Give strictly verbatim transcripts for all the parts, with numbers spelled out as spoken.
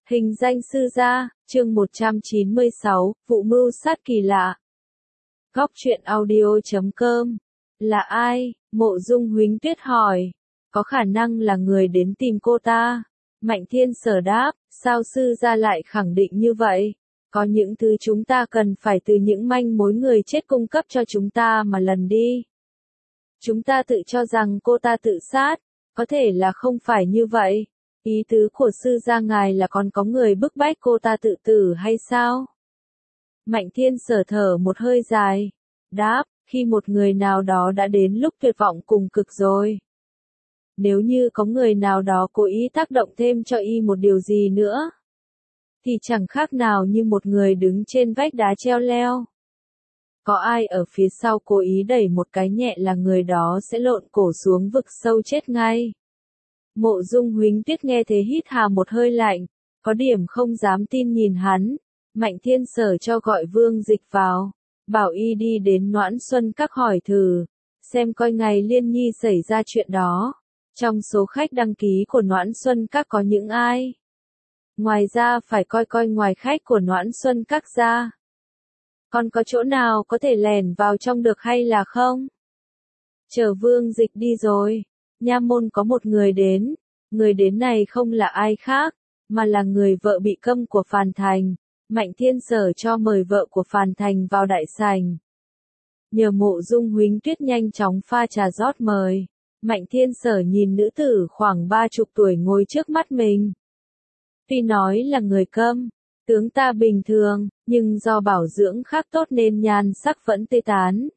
Hình danh sư gia, chương một trăm chín mươi sáu, vụ mưu sát kỳ lạ. Góc truyện audio chấm com. Là ai? Mộ Dung Huỳnh Tuyết hỏi. Có khả năng là người đến tìm cô ta. Mạnh Thiên Sở đáp, sao sư gia lại khẳng định như vậy? Có những thứ chúng ta cần phải từ những manh mối người chết cung cấp cho chúng ta mà lần đi. Chúng ta tự cho rằng cô ta tự sát, có thể là không phải như vậy. Ý tứ của sư gia ngài là còn có người bức bách cô ta tự tử hay sao? Mạnh Thiên Sở thở một hơi dài. Đáp, khi một người nào đó đã đến lúc tuyệt vọng cùng cực rồi. Nếu như có người nào đó cố ý tác động thêm cho y một điều gì nữa, thì chẳng khác nào như một người đứng trên vách đá treo leo. Có ai ở phía sau cố ý đẩy một cái nhẹ là người đó sẽ lộn cổ xuống vực sâu chết ngay. Mộ Dung Huỳnh Tuyết nghe thế hít hà một hơi lạnh, có điểm không dám tin nhìn hắn. Mạnh Thiên Sở cho gọi Vương Dịch vào, bảo y đi đến Noãn Xuân Các hỏi thử, xem coi ngày Liên Nhi xảy ra chuyện đó. Trong số khách đăng ký của Noãn Xuân Các có những ai? Ngoài ra phải coi coi ngoài khách của Noãn Xuân Các ra. Còn có chỗ nào có thể lẻn vào trong được hay là không? Chờ Vương Dịch đi rồi, nha môn có một người đến. Người đến này không là ai khác, mà là người vợ bị câm của Phàn Thành. Mạnh Thiên Sở cho mời vợ của Phàn Thành vào đại sảnh. Nhờ Mộ Dung Huỳnh Tuyết nhanh chóng pha trà rót mời. Mạnh Thiên Sở nhìn nữ tử khoảng ba chục tuổi ngồi trước mắt mình. Tuy nói là người câm, tướng ta bình thường, nhưng do bảo dưỡng khác tốt nên nhan sắc vẫn tươi tán.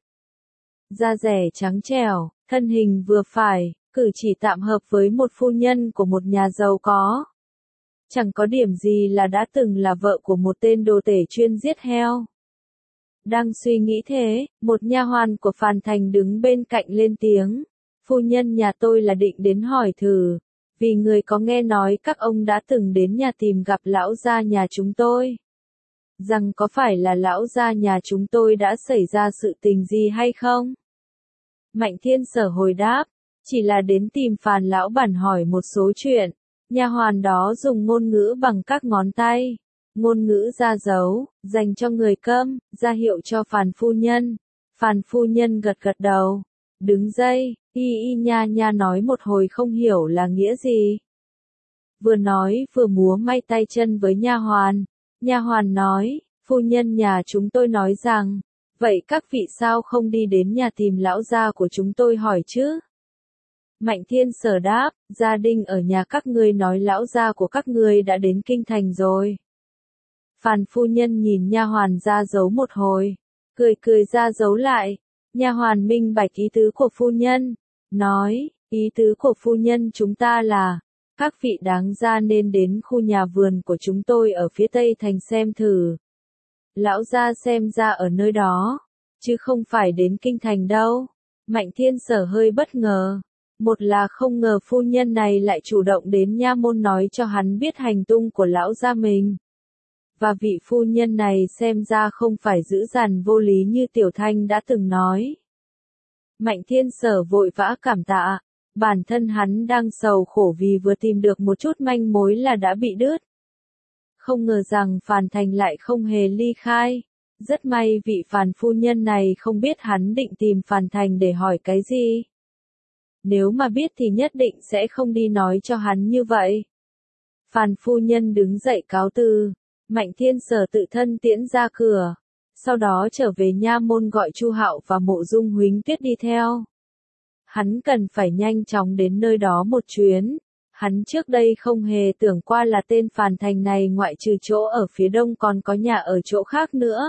Da dẻ trắng trẻo, thân hình vừa phải, cử chỉ tạm hợp với một phu nhân của một nhà giàu có. Chẳng có điểm gì là đã từng là vợ của một tên đồ tể chuyên giết heo. Đang suy nghĩ thế, một nha hoàn của Phàn Thành đứng bên cạnh lên tiếng. Phu nhân nhà tôi là định đến hỏi thử, vì người có nghe nói các ông đã từng đến nhà tìm gặp lão gia nhà chúng tôi. Rằng có phải là lão gia nhà chúng tôi đã xảy ra sự tình gì hay không? Mạnh Thiên Sở hồi đáp, chỉ là đến tìm Phàn lão bản hỏi một số chuyện. Nha hoàn đó dùng ngôn ngữ bằng các ngón tay, ngôn ngữ ra dấu, dành cho người câm, ra hiệu cho Phàn phu nhân. Phàn phu nhân gật gật đầu, đứng dậy, y y nha nha nói một hồi không hiểu là nghĩa gì. Vừa nói vừa múa may tay chân với nha hoàn. Nha hoàn nói, phu nhân nhà chúng tôi nói rằng, vậy các vị sao không đi đến nhà tìm lão gia của chúng tôi hỏi chứ? Mạnh Thiên Sở đáp, gia đình ở nhà các ngươi nói lão gia của các ngươi đã đến kinh thành rồi. Phàn phu nhân nhìn nha hoàn ra dấu một hồi, cười cười ra dấu lại. Nha hoàn minh bạch ý tứ của phu nhân, nói, ý tứ của phu nhân chúng ta là, các vị đáng ra nên đến khu nhà vườn của chúng tôi ở phía tây thành xem thử. Lão gia xem ra ở nơi đó, chứ không phải đến kinh thành đâu. Mạnh Thiên Sở hơi bất ngờ. Một là không ngờ phu nhân này lại chủ động đến nha môn nói cho hắn biết hành tung của lão gia mình. Và vị phu nhân này xem ra không phải dữ dằn vô lý như Tiểu Thanh đã từng nói. Mạnh Thiên Sở vội vã cảm tạ, bản thân hắn đang sầu khổ vì vừa tìm được một chút manh mối là đã bị đứt. Không ngờ rằng Phàn Thành lại không hề ly khai. Rất may vị Phàn phu nhân này không biết hắn định tìm Phàn Thành để hỏi cái gì. Nếu mà biết thì nhất định sẽ không đi nói cho hắn như vậy. Phàn phu nhân đứng dậy cáo từ. Mạnh Thiên Sở tự thân tiễn ra cửa. Sau đó trở về nha môn gọi Chu Hạo và Mộ Dung Huỳnh Tuyết đi theo. Hắn cần phải nhanh chóng đến nơi đó một chuyến. Hắn trước đây không hề tưởng qua là tên Phàn Thành này ngoại trừ chỗ ở phía đông còn có nhà ở chỗ khác nữa.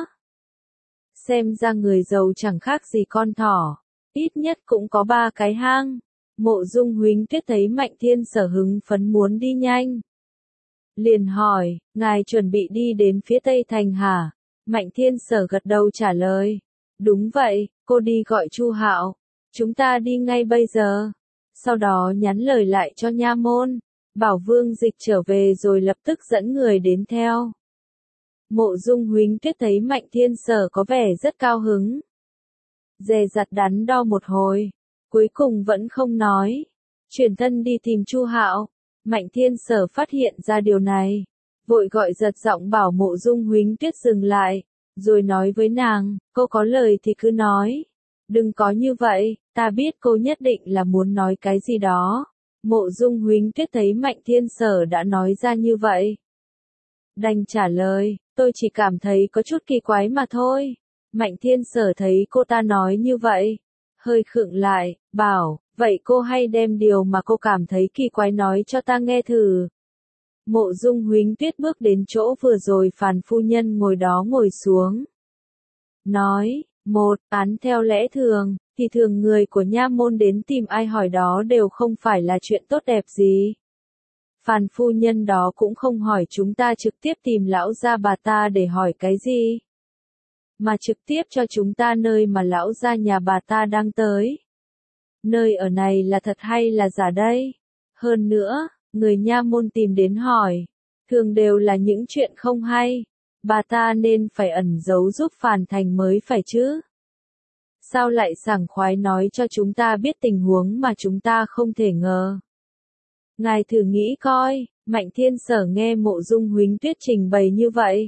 Xem ra người giàu chẳng khác gì con thỏ. Ít nhất cũng có ba cái hang. Mộ Dung Huỳnh Tuyết thấy Mạnh Thiên Sở hứng phấn muốn đi nhanh. Liền hỏi, ngài chuẩn bị đi đến phía tây thành hả? Mạnh Thiên Sở gật đầu trả lời. Đúng vậy, cô đi gọi Chu Hạo. Chúng ta đi ngay bây giờ. Sau đó nhắn lời lại cho nha môn. Bảo Vương Dịch trở về rồi lập tức dẫn người đến theo. Mộ Dung Huỳnh Tuyết thấy Mạnh Thiên Sở có vẻ rất cao hứng. Dè dặt đắn đo một hồi. Cuối cùng vẫn không nói. Chuyển thân đi tìm Chu Hạo. Mạnh Thiên Sở phát hiện ra điều này. vội gọi giật giọng bảo Mộ Dung Huỳnh Tuyết dừng lại, rồi nói với nàng, cô có lời thì cứ nói. Đừng có như vậy, ta biết cô nhất định là muốn nói cái gì đó. Mộ Dung Huỳnh Tuyết thấy Mạnh Thiên Sở đã nói ra như vậy, đành trả lời, tôi chỉ cảm thấy có chút kỳ quái mà thôi. Mạnh Thiên Sở thấy cô ta nói như vậy, hơi khựng lại, bảo, vậy cô hay đem điều mà cô cảm thấy kỳ quái nói cho ta nghe thử. Mộ Dung Huỳnh Tuyết bước đến chỗ vừa rồi Phàn phu nhân ngồi đó ngồi xuống. Nói, một, án theo lẽ thường, thì thường người của nha môn đến tìm ai hỏi đó đều không phải là chuyện tốt đẹp gì. Phàn phu nhân đó cũng không hỏi chúng ta trực tiếp tìm lão gia bà ta để hỏi cái gì, mà trực tiếp cho chúng ta nơi mà lão gia nhà bà ta đang tới. Nơi ở này là thật hay là giả đây? Hơn nữa, người nha môn tìm đến hỏi, thường đều là những chuyện không hay, bà ta nên phải ẩn giấu giúp Phàn Thành mới phải chứ. Sao lại sảng khoái nói cho chúng ta biết tình huống mà chúng ta không thể ngờ? Ngài thử nghĩ coi, Mạnh Thiên Sở nghe Mộ Dung Huỳnh Tuyết trình bày như vậy,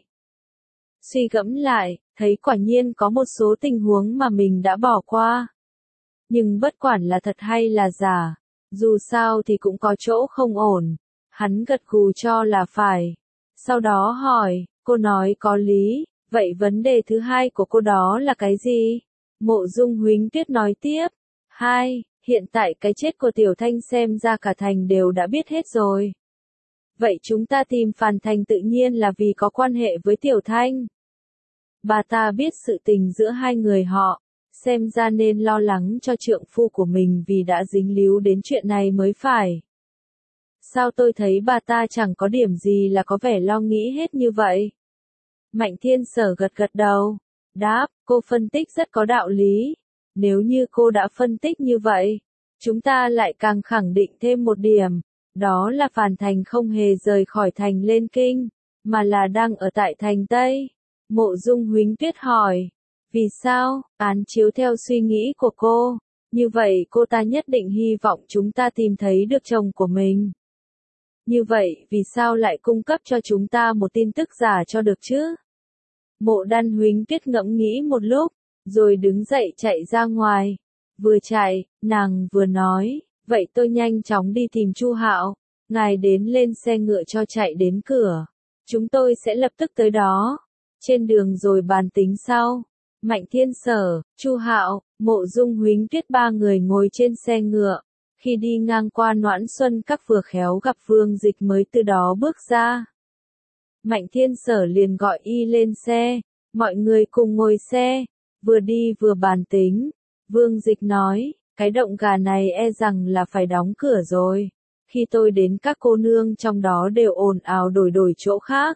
suy gẫm lại, thấy quả nhiên có một số tình huống mà mình đã bỏ qua. Nhưng bất quản là thật hay là giả, dù sao thì cũng có chỗ không ổn. Hắn gật gù cho là phải. Sau đó hỏi, cô nói có lý, vậy vấn đề thứ hai của cô đó là cái gì? Mộ Dung Huỳnh Tuyết nói tiếp. Hai, hiện tại cái chết của Tiểu Thanh xem ra cả thành đều đã biết hết rồi. Vậy chúng ta tìm Phàn Thành tự nhiên là vì có quan hệ với Tiểu Thanh. Bà ta biết sự tình giữa hai người họ, xem ra nên lo lắng cho trượng phu của mình vì đã dính líu đến chuyện này mới phải. Sao tôi thấy bà ta chẳng có điểm gì là có vẻ lo nghĩ hết như vậy? Mạnh Thiên Sở gật gật đầu, đáp, cô phân tích rất có đạo lý. Nếu như cô đã phân tích như vậy, chúng ta lại càng khẳng định thêm một điểm, đó là Phàn Thành không hề rời khỏi thành lên kinh, mà là đang ở tại thành Tây. Mộ Dung Huỳnh Tuyết hỏi, vì sao? Án chiếu theo suy nghĩ của cô, như vậy cô ta nhất định hy vọng chúng ta tìm thấy được chồng của mình. Như vậy, vì sao lại cung cấp cho chúng ta một tin tức giả cho được chứ? Mộ Đan Huỳnh Tuyết ngẫm nghĩ một lúc, rồi đứng dậy chạy ra ngoài. Vừa chạy, nàng vừa nói, vậy tôi nhanh chóng đi tìm Chu Hạo, ngài đến lên xe ngựa cho chạy đến cửa. Chúng tôi sẽ lập tức tới đó. Trên đường rồi bàn tính sau. Mạnh Thiên Sở, Chu Hạo, Mộ Dung Huỳnh Tuyết ba người ngồi trên xe ngựa. Khi đi ngang qua Noãn Xuân Các vừa khéo gặp Vương Dịch mới từ đó bước ra. Mạnh Thiên Sở liền gọi y lên xe, mọi người cùng ngồi xe, vừa đi vừa bàn tính. Vương Dịch nói, cái động gà này e rằng là phải đóng cửa rồi. Khi tôi đến các cô nương trong đó đều ồn ào đổi đổi chỗ khác.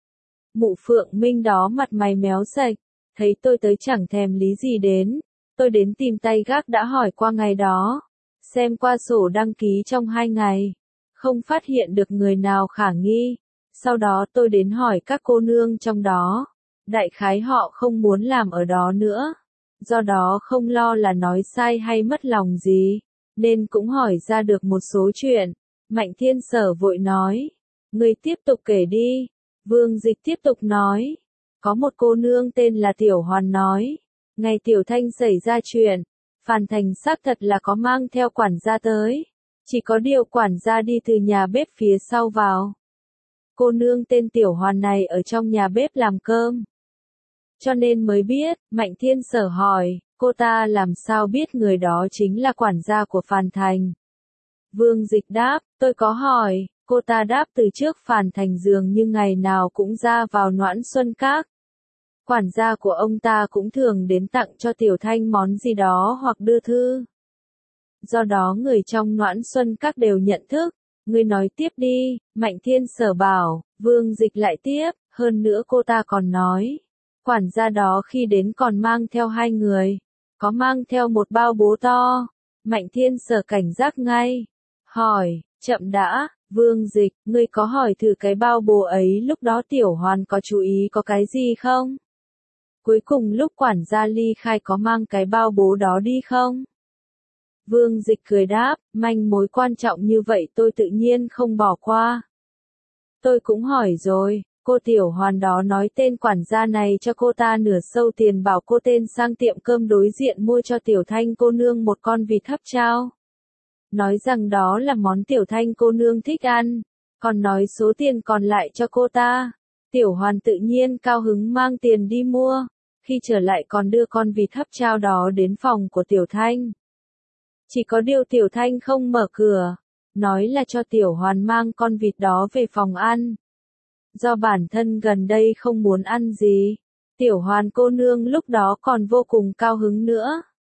Mụ Phượng Minh đó mặt mày méo sạch, thấy tôi tới chẳng thèm lý gì đến. Tôi đến tìm tay gác đã hỏi qua ngày đó, xem qua sổ đăng ký trong hai ngày, không phát hiện được người nào khả nghi. Sau đó tôi đến hỏi các cô nương trong đó, đại khái họ không muốn làm ở đó nữa, do đó không lo là nói sai hay mất lòng gì, nên cũng hỏi ra được một số chuyện. Mạnh Thiên Sở vội nói, người tiếp tục kể đi. Vương Dịch tiếp tục nói, có một cô nương tên là Tiểu Hoàn nói, ngày Tiểu Thanh xảy ra chuyện, Phàn Thành xác thật là có mang theo quản gia tới, chỉ có điều quản gia đi từ nhà bếp phía sau vào. Cô nương tên Tiểu Hoàn này ở trong nhà bếp làm cơm, cho nên mới biết. Mạnh Thiên Sở hỏi, cô ta làm sao biết người đó chính là quản gia của Phàn Thành? Vương Dịch đáp, tôi có hỏi. Cô ta đáp từ trước Phàn Thành dường như ngày nào cũng ra vào Noãn Xuân Các. Quản gia của ông ta cũng thường đến tặng cho Tiểu Thanh món gì đó hoặc đưa thư. Do đó người trong Noãn Xuân Các đều nhận thức. Ngươi nói tiếp đi. Mạnh Thiên Sở bảo. Vương Dịch lại tiếp, hơn nữa cô ta còn nói, quản gia đó khi đến còn mang theo hai người, có mang theo một bao bố to. Mạnh Thiên Sở cảnh giác ngay, hỏi, chậm đã. Vương Dịch, ngươi có hỏi thử cái bao bố ấy lúc đó Tiểu Hoàn có chú ý có cái gì không? Cuối cùng lúc quản gia ly khai có mang cái bao bố đó đi không? Vương Dịch cười đáp, manh mối quan trọng như vậy tôi tự nhiên không bỏ qua. Tôi cũng hỏi rồi, cô tiểu hoàn đó nói tên quản gia này cho cô ta nửa sâu tiền bảo cô tên sang tiệm cơm đối diện mua cho tiểu thanh cô nương một con vịt hấp chao. Nói rằng đó là món tiểu thanh cô nương thích ăn, còn nói số tiền còn lại cho cô ta. Tiểu hoàn tự nhiên cao hứng mang tiền đi mua, khi trở lại còn đưa con vịt hấp chao đó đến phòng của tiểu thanh. Chỉ có điều tiểu thanh không mở cửa, nói là cho tiểu hoàn mang con vịt đó về phòng ăn. Do bản thân gần đây không muốn ăn gì, tiểu hoàn cô nương lúc đó còn vô cùng cao hứng nữa.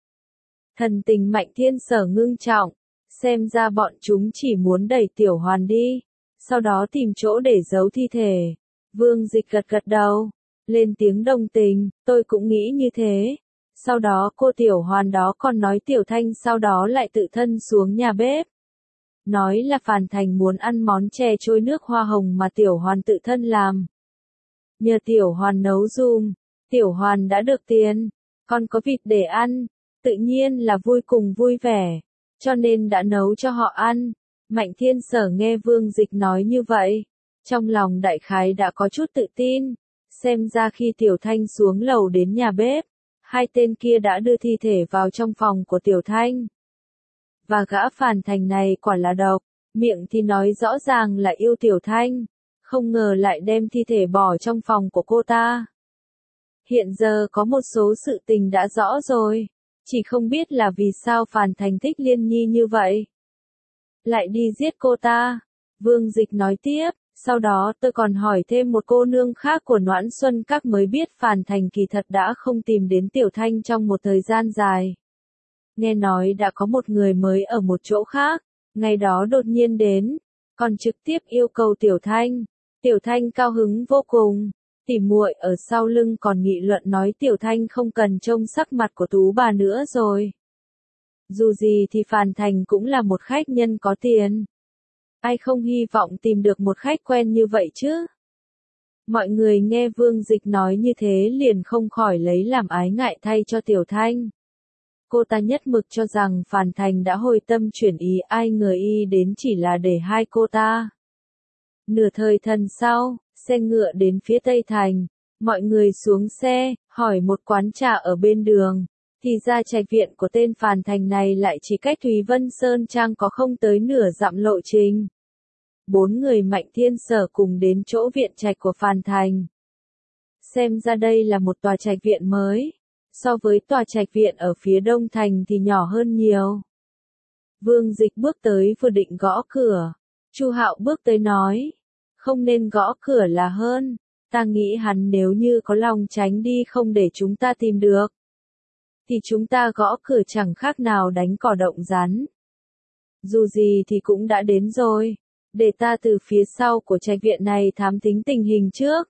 Thần tình Mạnh Thiên Sở ngưng trọng, xem ra bọn chúng chỉ muốn đẩy tiểu hoàn đi, sau đó tìm chỗ để giấu thi thể. Vương Dịch gật gật đầu, lên tiếng đồng tình, tôi cũng nghĩ như thế. Sau đó cô tiểu hoàn đó còn nói tiểu thanh sau đó lại tự thân xuống nhà bếp. Nói là Phàn Thành muốn ăn món chè trôi nước hoa hồng mà tiểu hoàn tự thân làm. Nhờ tiểu hoàn nấu dùm, tiểu hoàn đã được tiền, còn có vịt để ăn, tự nhiên là vui cùng vui vẻ, cho nên đã nấu cho họ ăn. Mạnh Thiên Sở nghe Vương Dịch nói như vậy, trong lòng đại khái đã có chút tự tin, xem ra khi tiểu thanh xuống lầu đến nhà bếp, hai tên kia đã đưa thi thể vào trong phòng của tiểu thanh. Và gã Phàn Thành này quả là độc, miệng thì nói rõ ràng là yêu tiểu thanh, không ngờ lại đem thi thể bỏ trong phòng của cô ta. Hiện giờ có một số sự tình đã rõ rồi, chỉ không biết là vì sao Phàn Thành thích Liên Nhi như vậy. Lại đi giết cô ta, Vương Dịch nói tiếp, sau đó tôi còn hỏi thêm một cô nương khác của Noãn Xuân Các mới biết Phàn Thành kỳ thật đã không tìm đến tiểu thanh trong một thời gian dài. Nghe nói đã có một người mới ở một chỗ khác, ngày đó đột nhiên đến, còn trực tiếp yêu cầu tiểu thanh. Tiểu thanh cao hứng vô cùng, tỉ muội ở sau lưng còn nghị luận nói tiểu thanh không cần trông sắc mặt của tú bà nữa rồi. Dù gì thì Phàn Thành cũng là một khách nhân có tiền. Ai không hy vọng tìm được một khách quen như vậy chứ? Mọi người nghe Vương Dịch nói như thế liền không khỏi lấy làm ái ngại thay cho tiểu thanh. Cô ta nhất mực cho rằng Phàn Thành đã hồi tâm chuyển ý, ai ngờ y đến chỉ là để hai cô ta. Nửa thời thần sau, xe ngựa đến phía Tây Thành, mọi người xuống xe, hỏi một quán trà ở bên đường, thì ra trạch viện của tên Phàn Thành này lại chỉ cách Thúy Vân Sơn Trang có không tới nửa dặm lộ trình. Bốn người Mạnh Thiên Sở cùng đến chỗ viện trạch của Phàn Thành. Xem ra đây là một tòa trạch viện mới, so với tòa trạch viện ở phía đông thành thì nhỏ hơn nhiều. Vương Dịch bước tới vừa định gõ cửa, Chu Hạo bước tới nói, không nên gõ cửa là hơn, ta nghĩ hắn nếu như có lòng tránh đi không để chúng ta tìm được, thì chúng ta gõ cửa chẳng khác nào đánh cỏ động rắn. Dù gì thì cũng đã đến rồi, để ta từ phía sau của trạch viện này thám thính tình hình trước.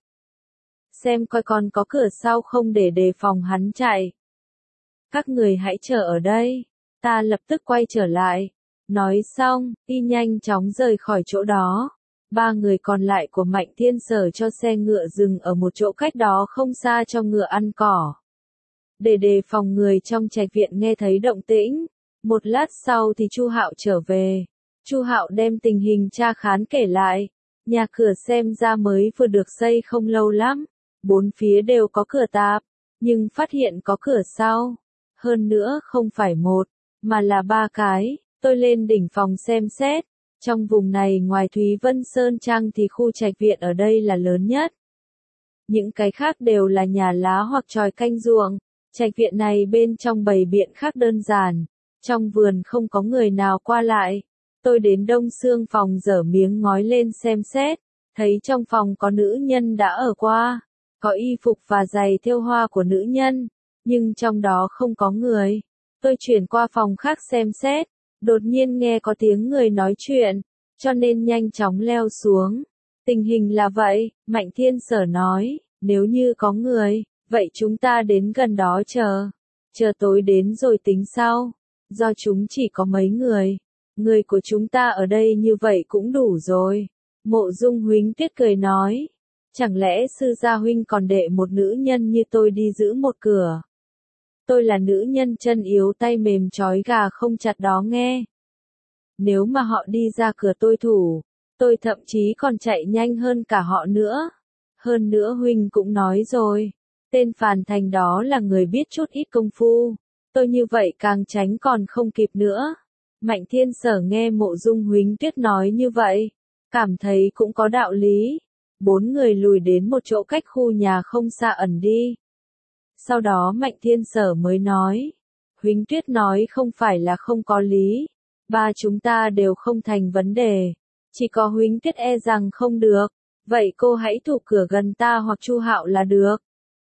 Xem coi còn có cửa sau không để đề phòng hắn chạy. Các người hãy chờ ở đây, ta lập tức quay trở lại. Nói xong, y nhanh chóng rời khỏi chỗ đó. Ba người còn lại của Mạnh Thiên Sở cho xe ngựa dừng ở một chỗ cách đó không xa cho ngựa ăn cỏ. Để đề phòng người trong trạch viện nghe thấy động tĩnh. Một lát sau thì Chu Hạo trở về. Chu Hạo đem tình hình tra khán kể lại. Nhà cửa xem ra mới vừa được xây không lâu lắm. Bốn phía đều có cửa tạp, nhưng phát hiện có cửa sau. Hơn nữa không phải một, mà là ba cái. Tôi lên đỉnh phòng xem xét. Trong vùng này ngoài Thúy Vân Sơn Trang thì khu trạch viện ở đây là lớn nhất. Những cái khác đều là nhà lá hoặc tròi canh ruộng. Trạch viện này bên trong bày biện khác đơn giản. Trong vườn không có người nào qua lại. Tôi đến đông xương phòng dở miếng ngói lên xem xét. Thấy trong phòng có nữ nhân đã ở qua. Có y phục và giày thêu hoa của nữ nhân. Nhưng trong đó không có người. Tôi chuyển qua phòng khác xem xét. Đột nhiên nghe có tiếng người nói chuyện. Cho nên nhanh chóng leo xuống. Tình hình là vậy, Mạnh Thiên Sở nói. Nếu như có người, vậy chúng ta đến gần đó chờ. Chờ tối đến rồi tính sau. Do chúng chỉ có mấy người. Người của chúng ta ở đây như vậy cũng đủ rồi. Mộ Dung Huỳnh Tiết cười nói. Chẳng lẽ sư gia huynh còn đệ một nữ nhân như tôi đi giữ một cửa. Tôi là nữ nhân chân yếu tay mềm trói gà không chặt đó nghe. Nếu mà họ đi ra cửa tôi thủ. Tôi thậm chí còn chạy nhanh hơn cả họ nữa. Hơn nữa huynh cũng nói rồi, tên Phàn Thành đó là người biết chút ít công phu. Tôi như vậy càng tránh còn không kịp nữa. Mạnh Thiên Sở nghe Mộ Dung Huỳnh Tuyết nói như vậy, cảm thấy cũng có đạo lý. Bốn người lùi đến một chỗ cách khu nhà không xa ẩn đi. Sau đó Mạnh Thiên Sở mới nói, Huỳnh Tuyết nói không phải là không có lý, ba chúng ta đều không thành vấn đề, chỉ có Huỳnh Tuyết e rằng không được, vậy cô hãy thủ cửa gần ta hoặc Chu Hạo là được.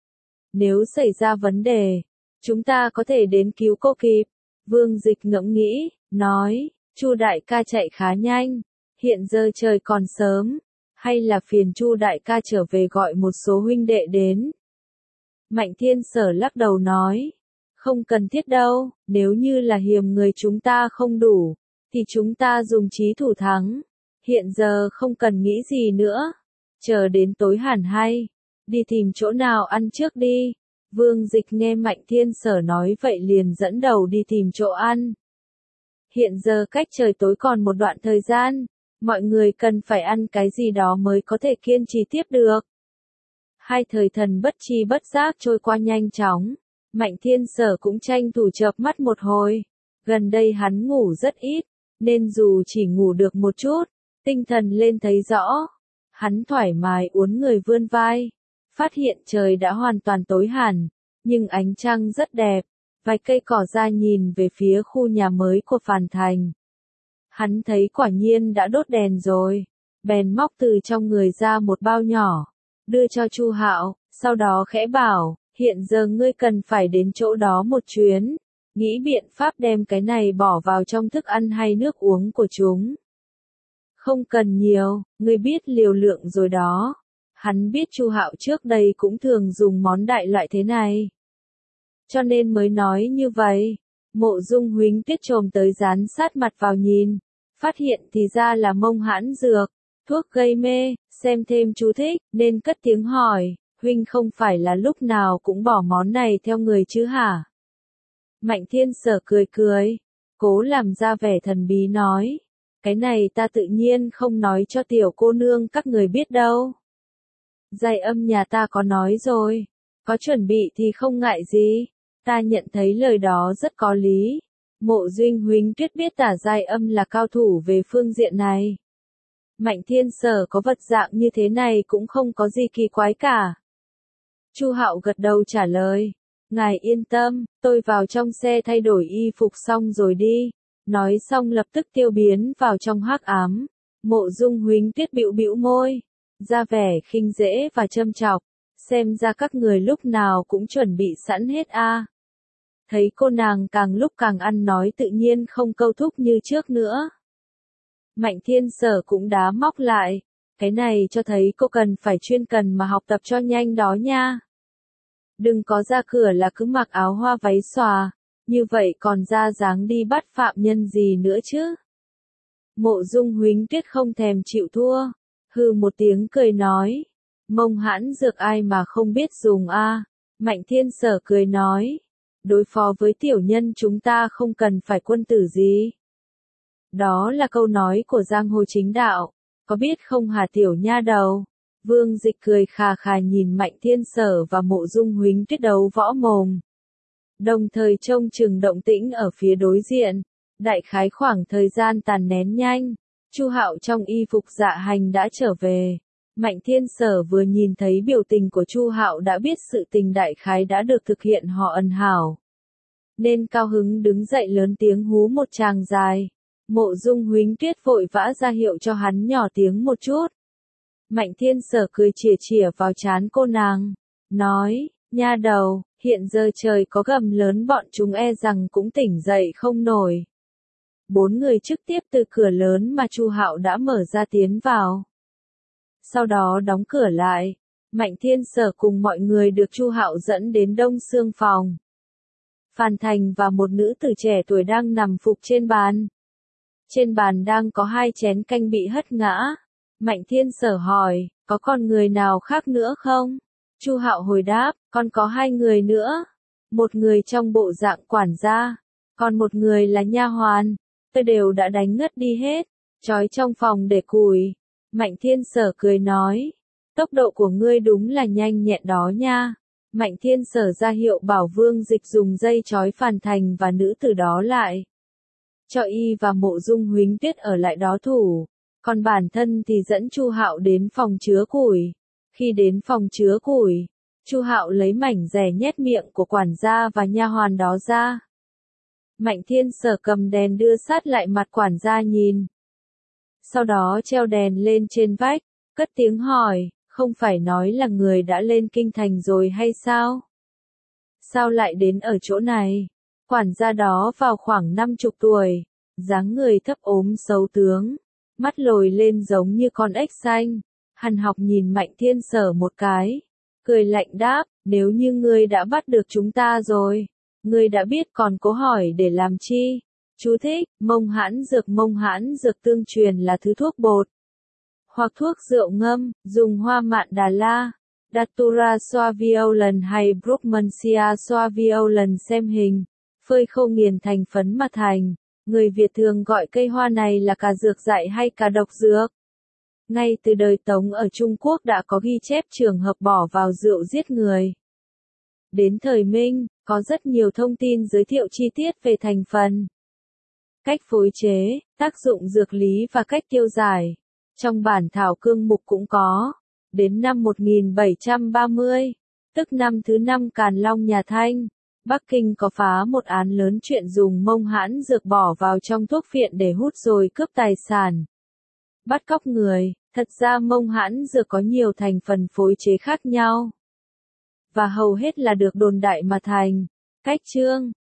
Nếu xảy ra vấn đề, chúng ta có thể đến cứu cô kịp. Vương Dịch ngẫm nghĩ, nói, Chu đại ca chạy khá nhanh, hiện giờ trời còn sớm, hay là phiền Chu đại ca trở về gọi một số huynh đệ đến. Mạnh Thiên Sở lắc đầu nói, không cần thiết đâu, nếu như là hiềm người chúng ta không đủ, thì chúng ta dùng trí thủ thắng, hiện giờ không cần nghĩ gì nữa, chờ đến tối hẳn hay, đi tìm chỗ nào ăn trước đi. Vương Dịch nghe Mạnh Thiên Sở nói vậy liền dẫn đầu đi tìm chỗ ăn. Hiện giờ cách trời tối còn một đoạn thời gian, mọi người cần phải ăn cái gì đó mới có thể kiên trì tiếp được. Hai thời thần bất chi bất giác trôi qua nhanh chóng, Mạnh Thiên Sở cũng tranh thủ chợp mắt một hồi. Gần đây hắn ngủ rất ít, nên dù chỉ ngủ được một chút, tinh thần lên thấy rõ. Hắn thoải mái uốn người vươn vai, phát hiện trời đã hoàn toàn tối hẳn, nhưng ánh trăng rất đẹp, vài cây cỏ ra nhìn về phía khu nhà mới của Phàn Thành. Hắn thấy quả nhiên đã đốt đèn rồi, bèn móc từ trong người ra một bao nhỏ, đưa cho Chu Hạo, sau đó khẽ bảo, hiện giờ ngươi cần phải đến chỗ đó một chuyến, nghĩ biện pháp đem cái này bỏ vào trong thức ăn hay nước uống của chúng. Không cần nhiều, ngươi biết liều lượng rồi đó. Hắn biết Chu Hạo trước đây cũng thường dùng món đại loại thế này, cho nên mới nói như vậy. Mộ Dung Huỳnh Tuyết trồm tới dán sát mặt vào nhìn, phát hiện thì ra là mông hãn dược, thuốc gây mê, xem thêm chú thích, nên cất tiếng hỏi, huynh không phải là lúc nào cũng bỏ món này theo người chứ hả? Mạnh Thiên Sở cười cười, cố làm ra vẻ thần bí nói, cái này ta tự nhiên không nói cho tiểu cô nương các người biết đâu. Giai âm nhà ta có nói rồi, có chuẩn bị thì không ngại gì, ta nhận thấy lời đó rất có lý. Mộ Dung Huỳnh Tuyết biết Tả Giai âm là cao thủ về phương diện này. Mạnh Thiên Sở có vật dạng như thế này cũng không có gì kỳ quái cả. Chu Hạo gật đầu trả lời, ngài yên tâm, tôi vào trong xe thay đổi y phục xong rồi đi. Nói xong lập tức tiêu biến vào trong hắc ám. Mộ Dung Huỳnh Tuyết bĩu bĩu môi, ra vẻ khinh dễ và châm chọc, xem ra các người lúc nào cũng chuẩn bị sẵn hết a. À. Thấy cô nàng càng lúc càng ăn nói tự nhiên không câu thúc như trước nữa. Mạnh Thiên Sở cũng đá móc lại, cái này cho thấy cô cần phải chuyên cần mà học tập cho nhanh đó nha. Đừng có ra cửa là cứ mặc áo hoa váy xòa, như vậy còn ra dáng đi bắt phạm nhân gì nữa chứ. Mộ Dung Huỳnh Tuyết không thèm chịu thua, hừ một tiếng cười nói, mông hãn dược ai mà không biết dùng a. À. Mạnh Thiên Sở cười nói, đối phó với tiểu nhân chúng ta không cần phải quân tử gì. Đó là câu nói của giang hồ chính đạo, có biết không hả tiểu nha đầu? Vương Dịch cười khà khà nhìn Mạnh Thiên Sở và Mộ Dung Huỳnh Tuyết đấu võ mồm. Đồng thời trông chừng động tĩnh ở phía đối diện, đại khái khoảng thời gian tàn nén nhanh, Chu Hạo trong y phục dạ hành đã trở về. Mạnh Thiên Sở vừa nhìn thấy biểu tình của Chu Hạo đã biết sự tình đại khái đã được thực hiện họ ân hảo. Nên cao hứng đứng dậy lớn tiếng hú một tràng dài. Mộ Dung Huỳnh Tuyết vội vã ra hiệu cho hắn nhỏ tiếng một chút. Mạnh Thiên Sở cười chìa chìa vào trán cô nàng, nói, nha đầu, hiện giờ trời có gầm lớn bọn chúng e rằng cũng tỉnh dậy không nổi. Bốn người trực tiếp từ cửa lớn mà Chu Hạo đã mở ra tiến vào. Sau đó đóng cửa lại, Mạnh Thiên Sở cùng mọi người được Chu Hạo dẫn đến Đông Xương phòng. Phàn Thành và một nữ tử trẻ tuổi đang nằm phục trên bàn. Trên bàn đang có hai chén canh bị hất ngã. Mạnh Thiên Sở hỏi, có còn người nào khác nữa không? Chu Hạo hồi đáp, còn có hai người nữa. Một người trong bộ dạng quản gia, còn một người là nha hoàn. Tôi đều đã đánh ngất đi hết, trói trong phòng để củi. Mạnh Thiên Sở cười nói, tốc độ của ngươi đúng là nhanh nhẹn đó nha. Mạnh Thiên Sở ra hiệu bảo Vương Dịch dùng dây trói Phàn Thành và nữ tử đó lại. Cho y và Mộ Dung Huỳnh Tuyết ở lại đó thủ, còn bản thân thì dẫn Chu Hạo đến phòng chứa củi. Khi đến phòng chứa củi, Chu Hạo lấy mảnh rẻ nhét miệng của quản gia và nha hoàn đó ra. Mạnh Thiên Sở cầm đèn đưa sát lại mặt quản gia nhìn. Sau đó treo đèn lên trên vách, cất tiếng hỏi, không phải nói là người đã lên kinh thành rồi hay sao? Sao lại đến ở chỗ này? Quản gia đó vào khoảng năm chục tuổi, dáng người thấp ốm xấu tướng, mắt lồi lên giống như con ếch xanh. Hàn Học nhìn Mạnh Thiên Sở một cái, cười lạnh đáp, nếu như ngươi đã bắt được chúng ta rồi, ngươi đã biết còn cố hỏi để làm chi? Chú thích, mông hãn dược mông hãn dược tương truyền là thứ thuốc bột, hoặc thuốc rượu ngâm, dùng hoa mạn Đà La, Datura suaviolens hay Brugmansia suaviolens xem hình, phơi khô nghiền thành phấn mà thành. Người Việt thường gọi cây hoa này là cà dược dại hay cà độc dược. Ngay từ đời Tống ở Trung Quốc đã có ghi chép trường hợp bỏ vào rượu giết người. Đến thời Minh, có rất nhiều thông tin giới thiệu chi tiết về thành phần, cách phối chế, tác dụng dược lý và cách tiêu giải. Trong bản thảo cương mục cũng có. Đến năm một nghìn bảy trăm ba mươi, tức năm thứ năm Càn Long nhà Thanh, Bắc Kinh có phá một án lớn chuyện dùng mông hãn dược bỏ vào trong thuốc phiện để hút rồi cướp tài sản, bắt cóc người. Thật ra mông hãn dược có nhiều thành phần phối chế khác nhau, và hầu hết là được đồn đại mà thành. Cách chương